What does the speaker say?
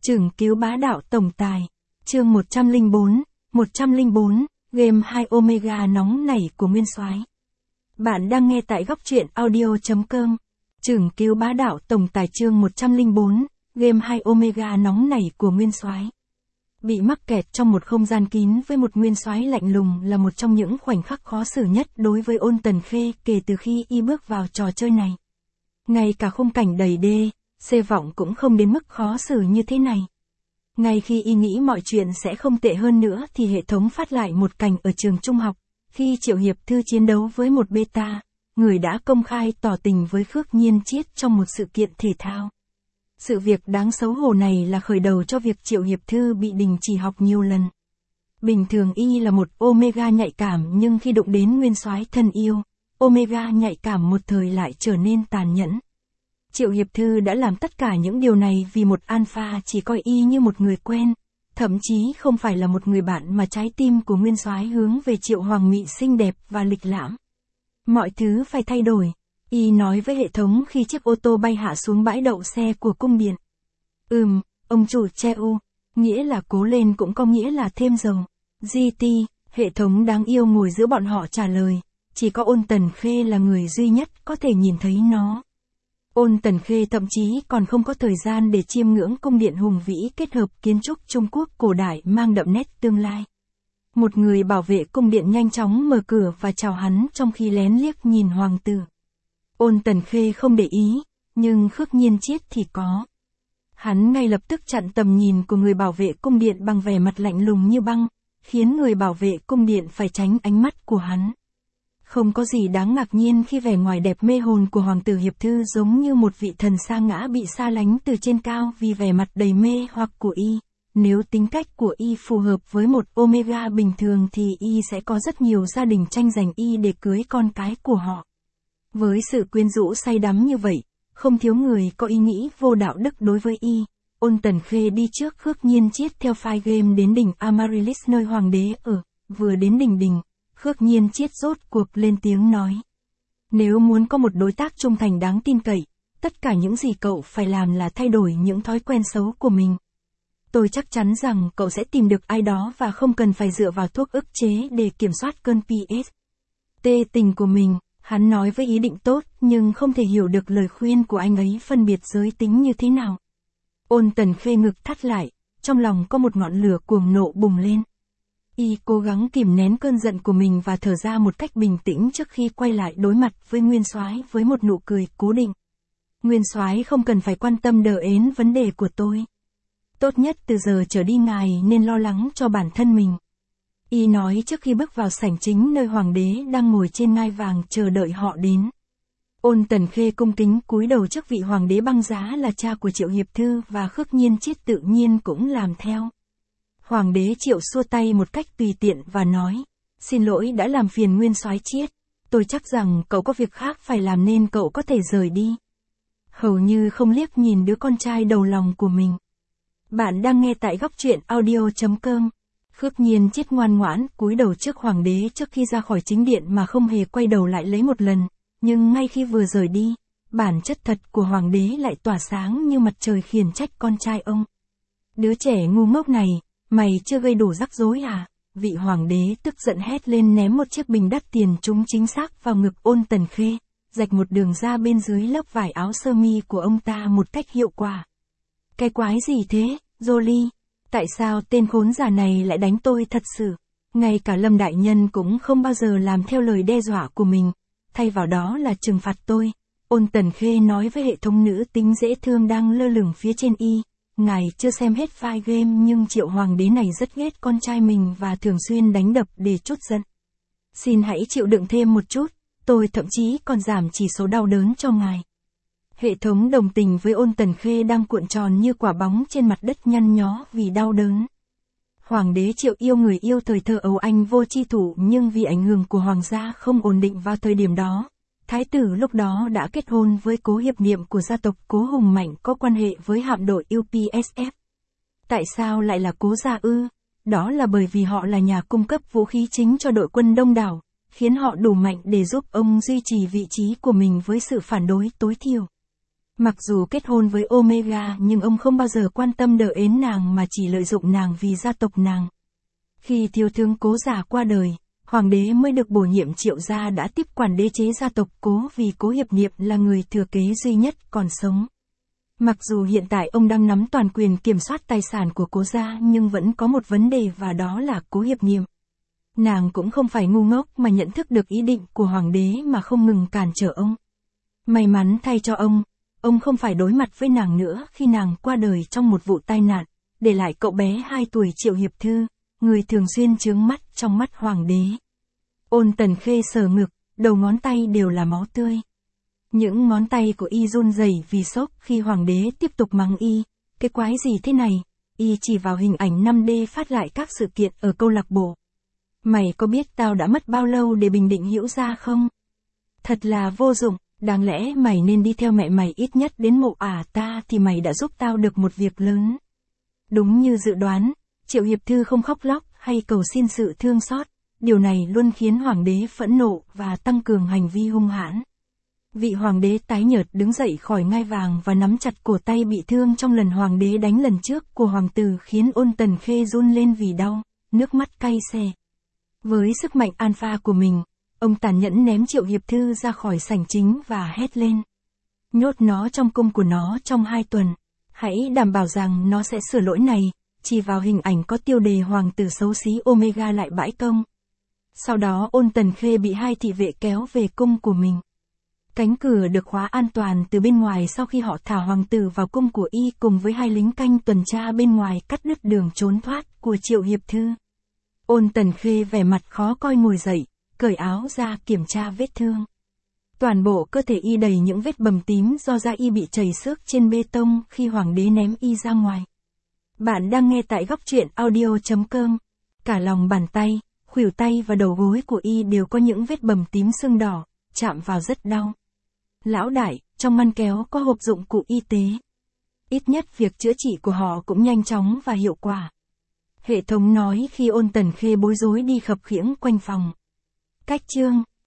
Chưởng cứu bá đạo tổng tài. Chương 104, game 2 Omega nóng nảy của Nguyên Soái. Bạn đang nghe tại góc truyện audio.com. Chưởng cứu bá đạo tổng tài chương 104, game 2 Omega nóng nảy của Nguyên Soái. Bị mắc kẹt trong một không gian kín với một Nguyên Soái lạnh lùng là một trong những khoảnh khắc khó xử nhất đối với Ôn Tần Khê kể từ khi y bước vào trò chơi này. Ngay cả khung cảnh đầy đê, xê vọng cũng không đến mức khó xử như thế này. Ngay khi y nghĩ mọi chuyện sẽ không tệ hơn nữa thì hệ thống phát lại một cảnh ở trường trung học, khi Triệu Hiệp Thư chiến đấu với một beta, người đã công khai tỏ tình với Khước Nhiên Chiết trong một sự kiện thể thao. Sự việc đáng xấu hổ này là khởi đầu cho việc Triệu Hiệp Thư bị đình chỉ học nhiều lần. Bình thường y là một Omega nhạy cảm nhưng khi đụng đến Nguyên Soái thân yêu, Omega nhạy cảm một thời lại trở nên tàn nhẫn. Triệu Hiệp Thư đã làm tất cả những điều này vì một Alpha chỉ coi y như một người quen, thậm chí không phải là một người bạn mà trái tim của Nguyên Soái hướng về Triệu Hoàng Mị xinh đẹp và lịch lãm. Mọi thứ phải thay đổi, y nói với hệ thống khi chiếc ô tô bay hạ xuống bãi đậu xe của cung điện. Ông chủ Cheu, nghĩa là cố lên cũng có nghĩa là thêm dầu. GT, hệ thống đáng yêu ngồi giữa bọn họ trả lời, chỉ có Ôn Tần Khê là người duy nhất có thể nhìn thấy nó. Ôn Tần Khê thậm chí còn không có thời gian để chiêm ngưỡng cung điện hùng vĩ kết hợp kiến trúc Trung Quốc cổ đại mang đậm nét tương lai. Một người bảo vệ cung điện nhanh chóng mở cửa và chào hắn trong khi lén liếc nhìn hoàng tử. Ôn Tần Khê không để ý, nhưng Khước Nhiên Chiết thì có. Hắn ngay lập tức chặn tầm nhìn của người bảo vệ cung điện bằng vẻ mặt lạnh lùng như băng, khiến người bảo vệ cung điện phải tránh ánh mắt của hắn. Không có gì đáng ngạc nhiên khi vẻ ngoài đẹp mê hồn của Hoàng tử Hiệp Thư giống như một vị thần sa ngã bị xa lánh từ trên cao vì vẻ mặt đầy mê hoặc của y. Nếu tính cách của y phù hợp với một Omega bình thường thì y sẽ có rất nhiều gia đình tranh giành y để cưới con cái của họ. Với sự quyến rũ say đắm như vậy, không thiếu người có ý nghĩ vô đạo đức đối với y. Ôn Tần Khê đi trước Khước Nhiên Chiết theo file game đến đỉnh Amaryllis nơi hoàng đế ở. Vừa đến đỉnh, Khước Nhiên Chiết rốt cuộc lên tiếng nói. Nếu muốn có một đối tác trung thành đáng tin cậy, tất cả những gì cậu phải làm là thay đổi những thói quen xấu của mình. Tôi chắc chắn rằng cậu sẽ tìm được ai đó và không cần phải dựa vào thuốc ức chế để kiểm soát cơn PTSD tình của mình. Hắn nói với ý định tốt nhưng không thể hiểu được lời khuyên của anh ấy phân biệt giới tính như thế nào. Ôn Tần Khê ngực thắt lại, trong lòng có một ngọn lửa cuồng nộ bùng lên. Y cố gắng kìm nén cơn giận của mình và thở ra một cách bình tĩnh trước khi quay lại đối mặt với Nguyên Soái với một nụ cười cố định. Nguyên Soái không cần phải quan tâm đờ ến vấn đề của tôi. Tốt nhất từ giờ trở đi ngài nên lo lắng cho bản thân mình. Y nói trước khi bước vào sảnh chính nơi hoàng đế đang ngồi trên ngai vàng chờ đợi họ đến. Ôn Tần Khê cung kính cúi đầu trước vị hoàng đế băng giá là cha của Triệu Hiệp Thư và Khước Nhiên Chiết tự nhiên cũng làm theo. Hoàng đế Triệu xua tay một cách tùy tiện và nói, xin lỗi đã làm phiền Nguyên Soái Chiết, tôi chắc rằng cậu có việc khác phải làm nên cậu có thể rời đi. Hầu như không liếc nhìn đứa con trai đầu lòng của mình. Bạn đang nghe tại góc truyện audio.com. Khước Nhiên Chiết ngoan ngoãn cúi đầu trước hoàng đế trước khi ra khỏi chính điện mà không hề quay đầu lại lấy một lần, nhưng ngay khi vừa rời đi, bản chất thật của hoàng đế lại tỏa sáng như mặt trời khiển trách con trai ông. Đứa trẻ ngu ngốc này, mày chưa gây đủ rắc rối à? Vị hoàng đế tức giận hét lên ném một chiếc bình đắt tiền trúng chính xác vào ngực Ôn Tần Khê, rạch một đường ra bên dưới lớp vải áo sơ mi của ông ta một cách hiệu quả. Cái quái gì thế, Jolie? Tại sao tên khốn giả này lại đánh tôi thật sự? Ngay cả Lâm đại nhân cũng không bao giờ làm theo lời đe dọa của mình, thay vào đó là trừng phạt tôi. Ôn Tần Khê nói với hệ thống nữ tính dễ thương đang lơ lửng phía trên y. Ngài chưa xem hết file game nhưng Triệu hoàng đế này rất ghét con trai mình và thường xuyên đánh đập để trút giận. Xin hãy chịu đựng thêm một chút, tôi thậm chí còn giảm chỉ số đau đớn cho ngài. Hệ thống đồng tình với Ôn Tần Khê đang cuộn tròn như quả bóng trên mặt đất nhăn nhó vì đau đớn. Hoàng đế Triệu yêu người yêu thời thơ ấu anh vô chi thủ nhưng vì ảnh hưởng của hoàng gia không ổn định vào thời điểm đó. Thái tử lúc đó đã kết hôn với cố hiệp niệm của gia tộc Cố Hùng Mạnh có quan hệ với hạm đội UPSF. Tại sao lại là Cố gia ư? Đó là bởi vì họ là nhà cung cấp vũ khí chính cho đội quân đông đảo, khiến họ đủ mạnh để giúp ông duy trì vị trí của mình với sự phản đối tối thiểu. Mặc dù kết hôn với Omega nhưng ông không bao giờ quan tâm đỡ ến nàng mà chỉ lợi dụng nàng vì gia tộc nàng. Khi thiếu tướng Cố già qua đời, hoàng đế mới được bổ nhiệm Triệu gia đã tiếp quản đế chế gia tộc Cố vì Cố Hiệp Niệm là người thừa kế duy nhất còn sống. Mặc dù hiện tại ông đang nắm toàn quyền kiểm soát tài sản của Cố gia nhưng vẫn có một vấn đề và đó là Cố Hiệp Niệm. Nàng cũng không phải ngu ngốc mà nhận thức được ý định của hoàng đế mà không ngừng cản trở ông. May mắn thay cho ông không phải đối mặt với nàng nữa khi nàng qua đời trong một vụ tai nạn, để lại cậu bé 2 tuổi Triệu Hiệp Thư, người thường xuyên chướng mắt trong mắt hoàng đế. Ôn Tần Khê sờ ngực, đầu ngón tay đều là máu tươi. Những ngón tay của y run rẩy vì sốc khi hoàng đế tiếp tục mắng y, cái quái gì thế này, y chỉ vào hình ảnh 5D phát lại các sự kiện ở câu lạc bộ. Mày có biết tao đã mất bao lâu để bình định Hữu gia không? Thật là vô dụng, đáng lẽ mày nên đi theo mẹ mày ít nhất đến mộ ta thì mày đã giúp tao được một việc lớn. Đúng như dự đoán, Triệu Hiệp Thư không khóc lóc hay cầu xin sự thương xót, điều này luôn khiến hoàng đế phẫn nộ và tăng cường hành vi hung hãn. Vị hoàng đế tái nhợt đứng dậy khỏi ngai vàng và nắm chặt cổ tay bị thương trong lần hoàng đế đánh lần trước của hoàng tử khiến Ôn Tần Khê run lên vì đau, nước mắt cay xè. Với sức mạnh alpha của mình, ông tàn nhẫn ném Triệu Hiệp Thư ra khỏi sảnh chính và hét lên. Nhốt nó trong cung của nó trong 2 tuần. Hãy đảm bảo rằng nó sẽ sửa lỗi này, chỉ vào hình ảnh có tiêu đề hoàng tử xấu xí Omega lại bãi công. Sau đó Ôn Tần Khê bị 2 thị vệ kéo về cung của mình. Cánh cửa được khóa an toàn từ bên ngoài sau khi họ thả hoàng tử vào cung của y cùng với 2 lính canh tuần tra bên ngoài cắt đứt đường trốn thoát của Triệu Hiệp Thư. Ôn Tần Khê vẻ mặt khó coi ngồi dậy, cởi áo ra kiểm tra vết thương. Toàn bộ cơ thể y đầy những vết bầm tím do da y bị trầy xước trên bê tông khi hoàng đế ném y ra ngoài. Bạn đang nghe tại góc truyện audio.com. Cả lòng bàn tay, khuỷu tay và đầu gối của y đều có những vết bầm tím sưng đỏ, chạm vào rất đau. Lão đại, trong ngăn kéo có hộp dụng cụ y tế. Ít nhất việc chữa trị của họ cũng nhanh chóng và hiệu quả. Hệ thống nói khi Ôn Tần Khê bối rối đi khập khiễng quanh phòng. Cách chương